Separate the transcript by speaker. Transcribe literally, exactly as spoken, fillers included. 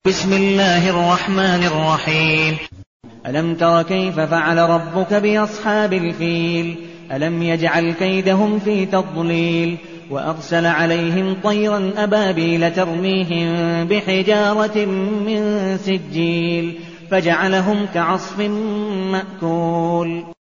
Speaker 1: بسم الله الرحمن الرحيم. ألم تر كيف فعل ربك بأصحاب الفيل؟ ألم يجعل كيدهم في تضليل وأرسل عليهم طيرا أبابيل ترميهم بحجارة من سجيل فجعلهم كعصف مأكول.